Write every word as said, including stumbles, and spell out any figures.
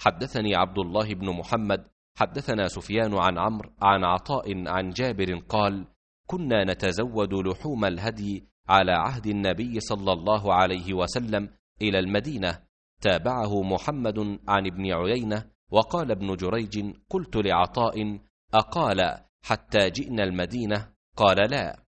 حدثني عبد الله بن محمد حدثنا سفيان عن عمرو عن عطاء عن جابر قال: كنا نتزود لحوم الهدي على عهد النبي صلى الله عليه وسلم إلى المدينة. تابعه محمد عن ابن عيينة. وقال ابن جريج: قلت لعطاء: أقال حتى جئنا المدينة؟ قال: لا.